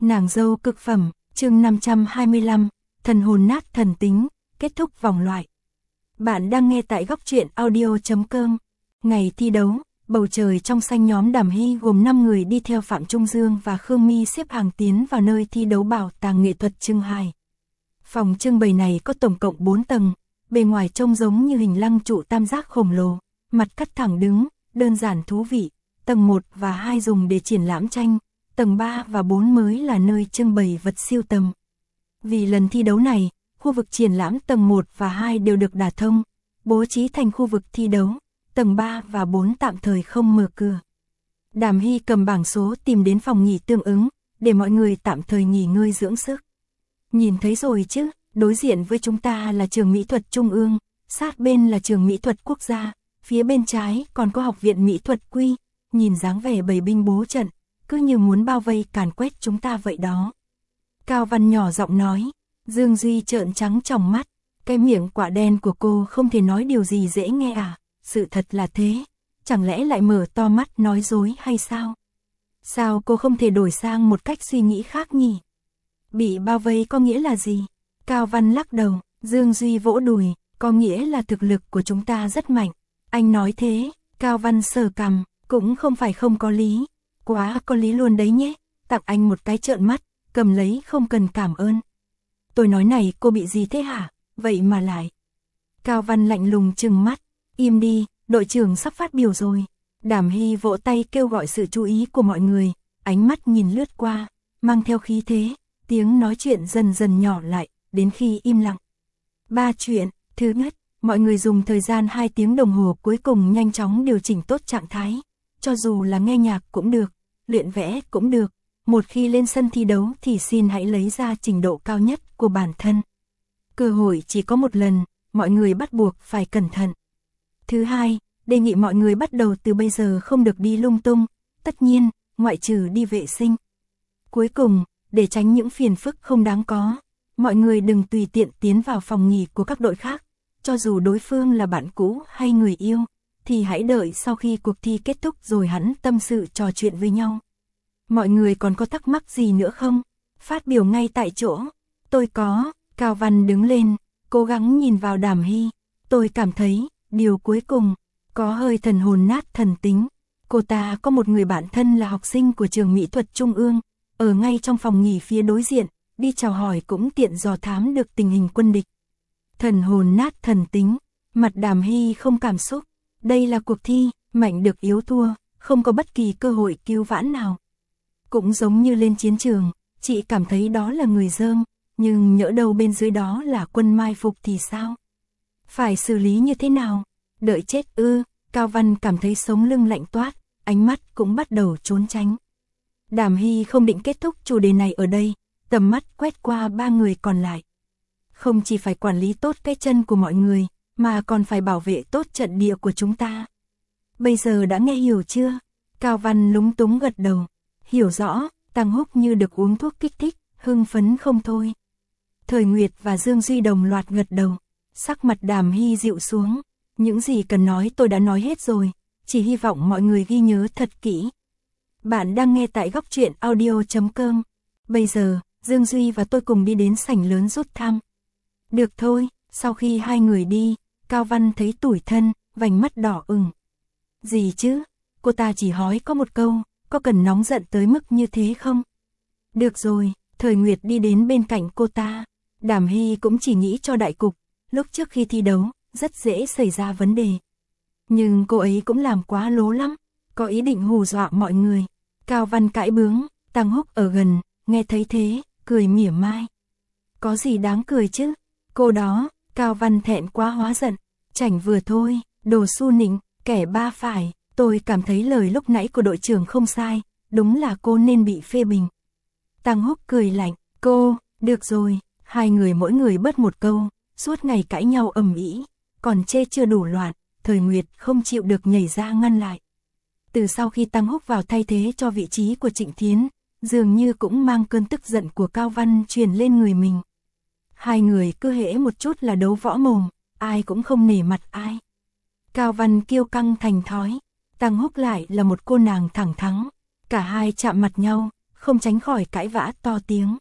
Nàng dâu cực phẩm, chương 525, thần hồn nát thần tính, kết thúc vòng loại. Bạn đang nghe tại góc truyện audio.com. Ngày thi đấu, bầu trời trong xanh, nhóm Đàm Hy gồm 5 người đi theo Phạm Trung Dương và Khương My xếp hàng tiến vào nơi thi đấu bảo tàng nghệ thuật Trưng Hài. Phòng trưng bày này có tổng cộng 4 tầng, bề ngoài trông giống như hình lăng trụ tam giác khổng lồ, mặt cắt thẳng đứng, đơn giản thú vị. Tầng 1 và 2 dùng để triển lãm tranh, tầng 3 và 4 mới là nơi trưng bày vật sưu tầm. Vì lần thi đấu này, khu vực triển lãm tầng 1 và 2 đều được đả thông, bố trí thành khu vực thi đấu, tầng 3 và 4 tạm thời không mở cửa. Đàm Hy cầm bảng số tìm đến phòng nghỉ tương ứng, để mọi người tạm thời nghỉ ngơi dưỡng sức. Nhìn thấy rồi chứ, đối diện với chúng ta là trường mỹ thuật Trung ương, sát bên là trường mỹ thuật quốc gia, phía bên trái còn có học viện mỹ thuật Quy. Nhìn dáng vẻ bầy binh bố trận, cứ như muốn bao vây càn quét chúng ta vậy đó. Cao Văn nhỏ giọng nói, Dương Duy trợn trắng tròng mắt, cái miệng quả đen của cô không thể nói điều gì dễ nghe à, sự thật là thế, chẳng lẽ lại mở to mắt nói dối hay sao? Sao cô không thể đổi sang một cách suy nghĩ khác nhỉ? Bị bao vây có nghĩa là gì? Cao Văn lắc đầu, Dương Duy vỗ đùi, có nghĩa là thực lực của chúng ta rất mạnh. Anh nói thế, Cao Văn sờ cằm. Cũng không phải không có lý, quá có lý luôn đấy nhé, tặng anh một cái trợn mắt, cầm lấy không cần cảm ơn. Tôi nói này, cô bị gì thế hả, vậy mà lại. Cao Văn lạnh lùng trừng mắt, im đi, đội trưởng sắp phát biểu rồi. Đàm Hy vỗ tay kêu gọi sự chú ý của mọi người, ánh mắt nhìn lướt qua, mang theo khí thế, tiếng nói chuyện dần dần nhỏ lại, đến khi im lặng. 3 chuyện, thứ nhất, mọi người dùng thời gian 2 tiếng đồng hồ cuối cùng nhanh chóng điều chỉnh tốt trạng thái. Cho dù là nghe nhạc cũng được, luyện vẽ cũng được, một khi lên sân thi đấu thì xin hãy lấy ra trình độ cao nhất của bản thân. Cơ hội chỉ có một lần, mọi người bắt buộc phải cẩn thận. Thứ hai, đề nghị mọi người bắt đầu từ bây giờ không được đi lung tung, tất nhiên, ngoại trừ đi vệ sinh. Cuối cùng, để tránh những phiền phức không đáng có, mọi người đừng tùy tiện tiến vào phòng nghỉ của các đội khác, cho dù đối phương là bạn cũ hay người yêu. Thì hãy đợi sau khi cuộc thi kết thúc rồi hẵng tâm sự trò chuyện với nhau. Mọi người còn có thắc mắc gì nữa không? Phát biểu ngay tại chỗ. Tôi có, Cao Văn đứng lên, cố gắng nhìn vào Đàm Hy. Tôi cảm thấy, điều cuối cùng, có hơi thần hồn nát thần tính. Cô ta có một người bạn thân là học sinh của trường mỹ thuật Trung ương, ở ngay trong phòng nghỉ phía đối diện, đi chào hỏi cũng tiện dò thám được tình hình quân địch. Thần hồn nát thần tính, mặt Đàm Hy không cảm xúc. Đây là cuộc thi, mạnh được yếu thua, không có bất kỳ cơ hội cứu vãn nào. Cũng giống như lên chiến trường, chị cảm thấy đó là người dơm, nhưng nhỡ đâu bên dưới đó là quân mai phục thì sao? Phải xử lý như thế nào? Đợi chết ư? Cao Văn cảm thấy sống lưng lạnh toát, ánh mắt cũng bắt đầu trốn tránh. Đàm Hy không định kết thúc chủ đề này ở đây, tầm mắt quét qua 3 người còn lại. Không chỉ phải quản lý tốt cái chân của mọi người, mà còn phải bảo vệ tốt trận địa của chúng ta. Bây giờ đã nghe hiểu chưa? Cao Văn lúng túng gật đầu. Hiểu rõ, Tăng Húc như được uống thuốc kích thích, hưng phấn không thôi. Thời Nguyệt và Dương Duy đồng loạt gật đầu. Sắc mặt Đàm Hy dịu xuống. Những gì cần nói tôi đã nói hết rồi, chỉ hy vọng mọi người ghi nhớ thật kỹ. Bạn đang nghe tại góc truyện audio.com. Bây giờ, Dương Duy và tôi cùng đi đến sảnh lớn rút thăm. Được thôi, sau khi 2 người đi, Cao Văn thấy tủi thân, vành mắt đỏ ửng. Gì chứ? Cô ta chỉ hỏi có một câu, có cần nóng giận tới mức như thế không? Được rồi, Thời Nguyệt đi đến bên cạnh cô ta. Đàm Hy cũng chỉ nghĩ cho đại cục, lúc trước khi thi đấu, rất dễ xảy ra vấn đề. Nhưng cô ấy cũng làm quá lố lắm, có ý định hù dọa mọi người. Cao Văn cãi bướng, Tăng Húc ở gần, nghe thấy thế, cười mỉa mai. Có gì đáng cười chứ? Cô đó, Cao Văn thẹn quá hóa giận. Chảnh vừa thôi, đồ su nịnh, kẻ ba phải, tôi cảm thấy lời lúc nãy của đội trưởng không sai, đúng là cô nên bị phê bình. Tăng Húc cười lạnh, cô, được rồi, 2 người mỗi người bớt một câu, suốt ngày cãi nhau ầm ĩ, còn chê chưa đủ loạn, Thời Nguyệt không chịu được nhảy ra ngăn lại. Từ sau khi Tăng Húc vào thay thế cho vị trí của Trịnh Thiến, dường như cũng mang cơn tức giận của Cao Văn truyền lên người mình. 2 người cứ hễ một chút là đấu võ mồm, ai cũng không nể mặt ai. Cao Văn kiêu căng thành thói, Tăng Húc lại là một cô nàng thẳng thắn, cả hai chạm mặt nhau, không tránh khỏi cãi vã to tiếng.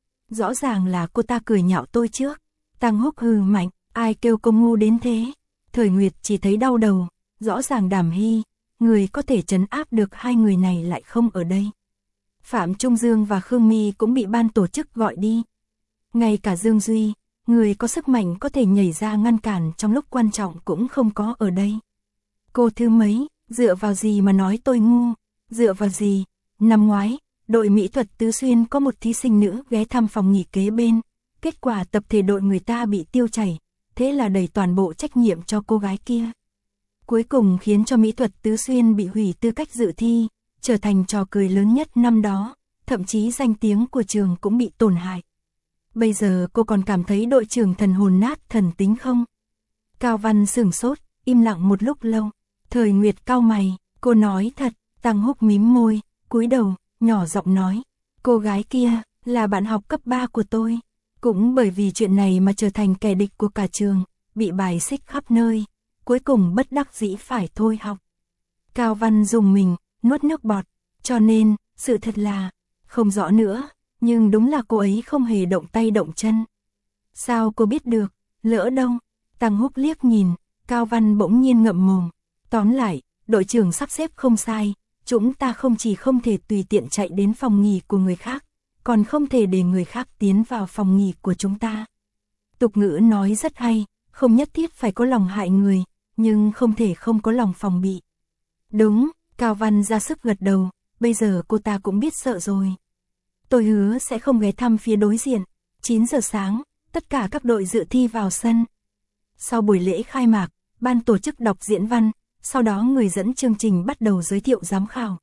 Rõ ràng là cô ta cười nhạo tôi trước. Tăng Húc hừ mạnh, ai kêu cô ngu đến thế. Thời Nguyệt chỉ thấy đau đầu, rõ ràng Đàm Hy, người có thể trấn áp được hai người này lại không ở đây. Phạm Trung Dương và Khương My cũng bị ban tổ chức gọi đi. Ngay cả Dương Duy, người có sức mạnh có thể nhảy ra ngăn cản trong lúc quan trọng cũng không có ở đây. Cô thứ mấy, dựa vào gì mà nói tôi ngu, dựa vào gì? Năm ngoái, đội mỹ thuật Tứ Xuyên có một thí sinh nữ ghé thăm phòng nghỉ kế bên, kết quả tập thể đội người ta bị tiêu chảy, thế là đẩy toàn bộ trách nhiệm cho cô gái kia. Cuối cùng khiến cho mỹ thuật Tứ Xuyên bị hủy tư cách dự thi, trở thành trò cười lớn nhất năm đó, thậm chí danh tiếng của trường cũng bị tổn hại. Bây giờ cô còn cảm thấy đội trưởng thần hồn nát thần tính không? Cao Văn sửng sốt, im lặng một lúc lâu. Thời Nguyệt cau mày, cô nói thật. Tăng Húc mím môi, cúi đầu, nhỏ giọng nói. Cô gái kia, là bạn học cấp 3 của tôi. Cũng bởi vì chuyện này mà trở thành kẻ địch của cả trường, bị bài xích khắp nơi. Cuối cùng bất đắc dĩ phải thôi học. Cao Văn dùng mình, nuốt nước bọt. Cho nên, sự thật là, không rõ nữa. Nhưng đúng là cô ấy không hề động tay động chân. Sao cô biết được, lỡ đâu? Tăng Húc liếc nhìn, Cao Văn bỗng nhiên ngậm mồm. Tóm lại, đội trưởng sắp xếp không sai, chúng ta không chỉ không thể tùy tiện chạy đến phòng nghỉ của người khác, còn không thể để người khác tiến vào phòng nghỉ của chúng ta. Tục ngữ nói rất hay, không nhất thiết phải có lòng hại người, nhưng không thể không có lòng phòng bị. Đúng, Cao Văn ra sức gật đầu, bây giờ cô ta cũng biết sợ rồi. Tôi hứa sẽ không ghé thăm phía đối diện. 9 giờ sáng, tất cả các đội dự thi vào sân. Sau buổi lễ khai mạc, ban tổ chức đọc diễn văn, sau đó người dẫn chương trình bắt đầu giới thiệu giám khảo.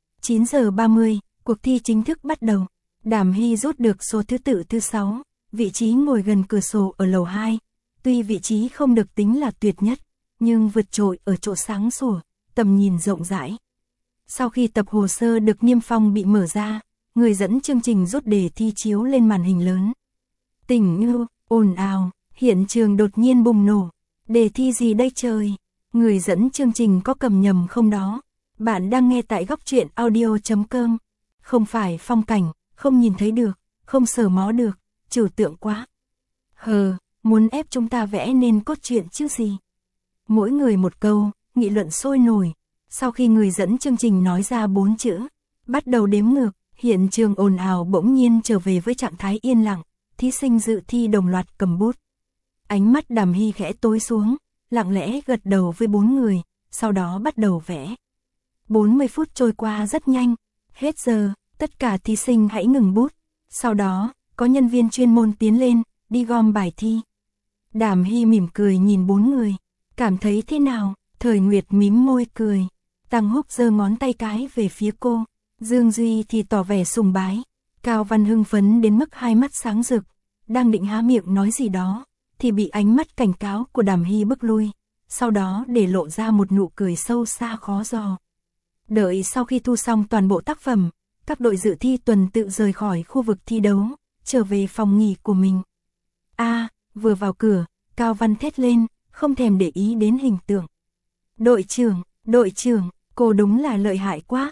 9 giờ 30, cuộc thi chính thức bắt đầu. Đàm Hy rút được số thứ tự thứ 6, vị trí ngồi gần cửa sổ ở lầu 2. Tuy vị trí không được tính là tuyệt nhất, nhưng vượt trội ở chỗ sáng sủa, tầm nhìn rộng rãi. Sau khi tập hồ sơ được niêm phong bị mở ra, người dẫn chương trình rút đề thi chiếu lên màn hình lớn. Tỉnh ngưu, ồn ào, hiện trường đột nhiên bùng nổ. Đề thi gì đây trời? Người dẫn chương trình có cầm nhầm không đó? Bạn đang nghe tại góc truyện audio.com. Không phải phong cảnh, không nhìn thấy được, không sờ mó được, trừu tượng quá. Muốn ép chúng ta vẽ nên cốt truyện chứ gì? Mỗi người một câu, nghị luận sôi nổi. Sau khi người dẫn chương trình nói ra 4 chữ, bắt đầu đếm ngược. Hiện trường ồn ào bỗng nhiên trở về với trạng thái yên lặng, thí sinh dự thi đồng loạt cầm bút. Ánh mắt Đàm Hy khẽ tối xuống, lặng lẽ gật đầu với 4 người, sau đó bắt đầu vẽ. 40 phút trôi qua rất nhanh, hết giờ, tất cả thí sinh hãy ngừng bút. Sau đó, có nhân viên chuyên môn tiến lên, đi gom bài thi. Đàm Hy mỉm cười nhìn 4 người, cảm thấy thế nào? Thời Nguyệt mím môi cười, Tăng Húc giơ ngón tay cái về phía cô. Dương Duy thì tỏ vẻ sùng bái, Cao Văn hưng phấn đến mức hai mắt sáng rực, đang định há miệng nói gì đó, thì bị ánh mắt cảnh cáo của Đàm Hy bức lui, sau đó để lộ ra một nụ cười sâu xa khó dò. Đợi sau khi thu xong toàn bộ tác phẩm, các đội dự thi tuần tự rời khỏi khu vực thi đấu, trở về phòng nghỉ của mình. Vừa vào cửa, Cao Văn thét lên, không thèm để ý đến hình tượng. Đội trưởng, cô đúng là lợi hại quá,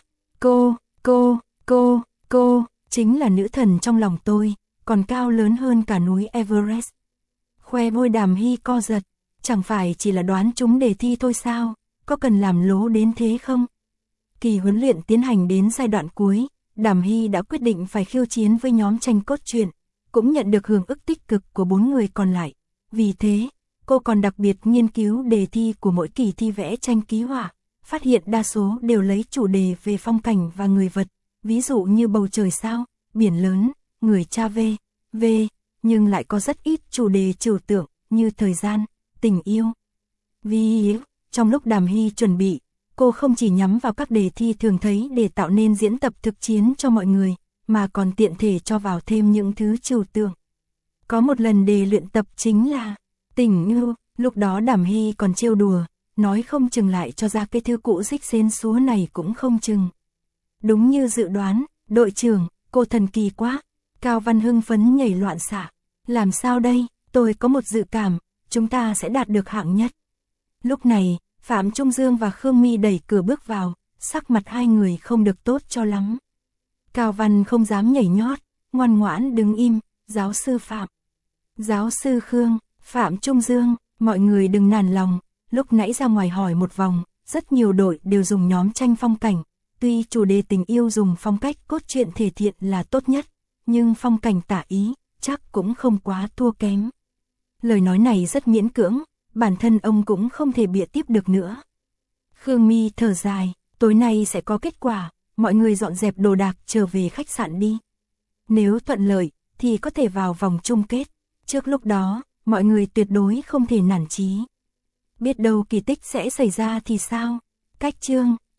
cô, chính là nữ thần trong lòng tôi, còn cao lớn hơn cả núi Everest. Khoe môi Đàm Hy co giật, chẳng phải chỉ là đoán trúng đề thi thôi sao, có cần làm lố đến thế không? Kỳ huấn luyện tiến hành đến giai đoạn cuối, Đàm Hy đã quyết định phải khiêu chiến với nhóm tranh cốt truyện, cũng nhận được hưởng ức tích cực của 4 người còn lại. Vì thế, cô còn đặc biệt nghiên cứu đề thi của mỗi kỳ thi vẽ tranh ký họa, phát hiện đa số đều lấy chủ đề về phong cảnh và người vật, ví dụ như bầu trời sao, biển lớn, người cha v.v. Nhưng lại có rất ít chủ đề trừu tượng như thời gian, tình yêu. Vì trong lúc Đàm Hy chuẩn bị, cô không chỉ nhắm vào các đề thi thường thấy để tạo nên diễn tập thực chiến cho mọi người, mà còn tiện thể cho vào thêm những thứ trừu tượng. Có một lần đề luyện tập chính là tình yêu, lúc đó Đàm Hy còn trêu đùa, nói không chừng lại cho ra cái thư cũ rích xến xúa này cũng không chừng. Đúng như dự đoán, đội trưởng, cô thần kỳ quá. Cao Văn hưng phấn nhảy loạn xạ. Làm sao đây, tôi có một dự cảm, chúng ta sẽ đạt được hạng nhất. Lúc này, Phạm Trung Dương và Khương My đẩy cửa bước vào, sắc mặt hai người không được tốt cho lắm. Cao Văn không dám nhảy nhót, ngoan ngoãn đứng im, giáo sư Phạm. Giáo sư Khương, Phạm Trung Dương, mọi người đừng nản lòng, lúc nãy ra ngoài hỏi một vòng, rất nhiều đội đều dùng nhóm tranh phong cảnh. Tuy chủ đề tình yêu dùng phong cách cốt truyện thể thiện là tốt nhất, nhưng phong cảnh tả ý, chắc cũng không quá thua kém. Lời nói này rất miễn cưỡng, bản thân ông cũng không thể bịa tiếp được nữa. Khương My thở dài, tối nay sẽ có kết quả, mọi người dọn dẹp đồ đạc trở về khách sạn đi. Nếu thuận lợi, thì có thể vào vòng chung kết. Trước lúc đó, mọi người tuyệt đối không thể nản chí. Biết đâu kỳ tích sẽ xảy ra thì sao? Cách chương